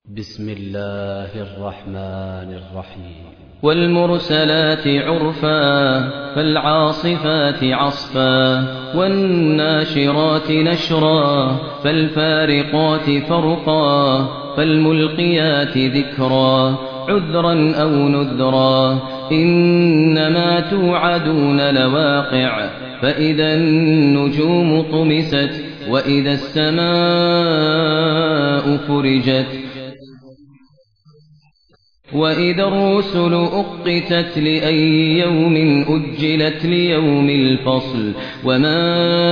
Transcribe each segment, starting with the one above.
بسم الله الرحمن الرحيم والمرسلات عرفا فالعاصفات عصفا والناشرات نشرا فالفارقات فرقا فالملقيات ذكرا عذرا أو نذرا إنما توعدون لواقع فإذا النجوم طمست وإذا السماء فرجت وإذا الرسل أقتت لأي يوم أجلت ليوم الفصل وما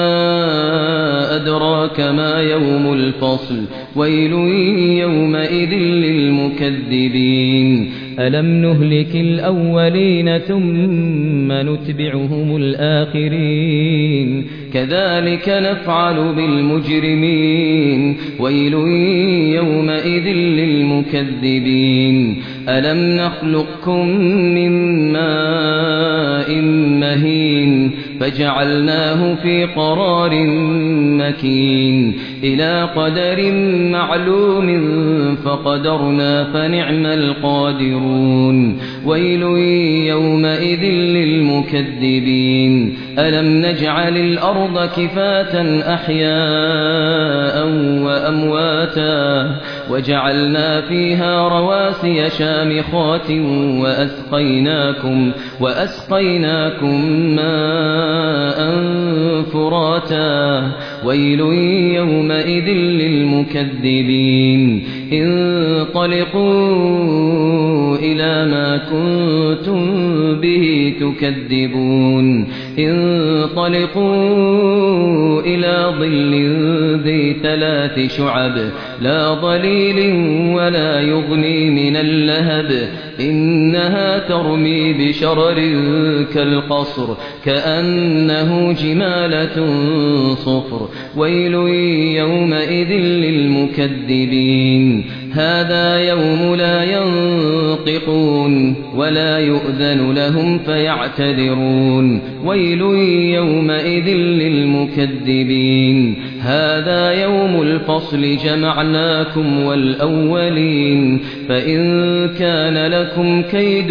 أدراك ما يوم الفصل ويل يومئذ للمكذبين ألم نهلك الأولين ثم نتبعهم الآخرين كذلك نفعل بالمجرمين ويل يومئذ للمكذبين ألم نخلقكم من ماء مهين فجعلناه في قرار مكين إلى قدر معلوم فقدرنا فنعم القادرون ويل يومئذ للمكذبين ألم نجعل الأرض كفاة أحياء وأمواتا وجعلنا فيها رواسي شامخات وأسقيناكم ماء فراتا ويل يومئذ للمكذبين انطلقوا إلى ما كنتم به تكذبون انطلقوا إلى ظل ذي 3 شعب لا ظليل ولا يغني من اللهب إنها ترمي بشرر كالقصر كأنه جمالة صفر ويل يومئذ للمكذبين هذا يوم لا ينطقون ولا يؤذن لهم فيعتذرون ويل يومئذ للمكذبين هذا يوم الفصل جمعناكم والأولين فإن كان لكم كيد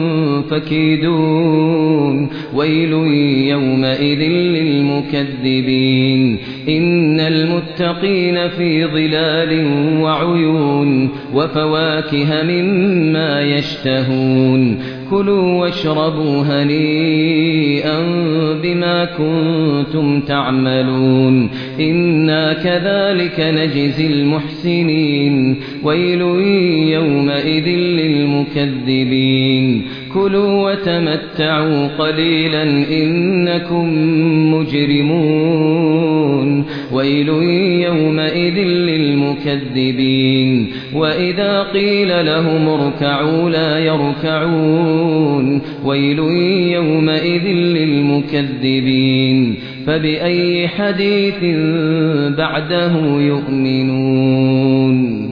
فكيدون ويل يومئذ للمكذبين إن المتقين في ظلال وعيون وفواكه مما يشتهون كلوا واشربوا هنيئا بما كنتم تعملون إنا كذلك نجزي المحسنين ويل يومئذ للمكذبين كلوا وتمتعوا قليلا إنكم مجرمون ويل يومئذ للمكذبين وإذا قيل لهم اركعوا لا يركعون ويل يومئذ للمكذبين فبأي حديث بعده يؤمنون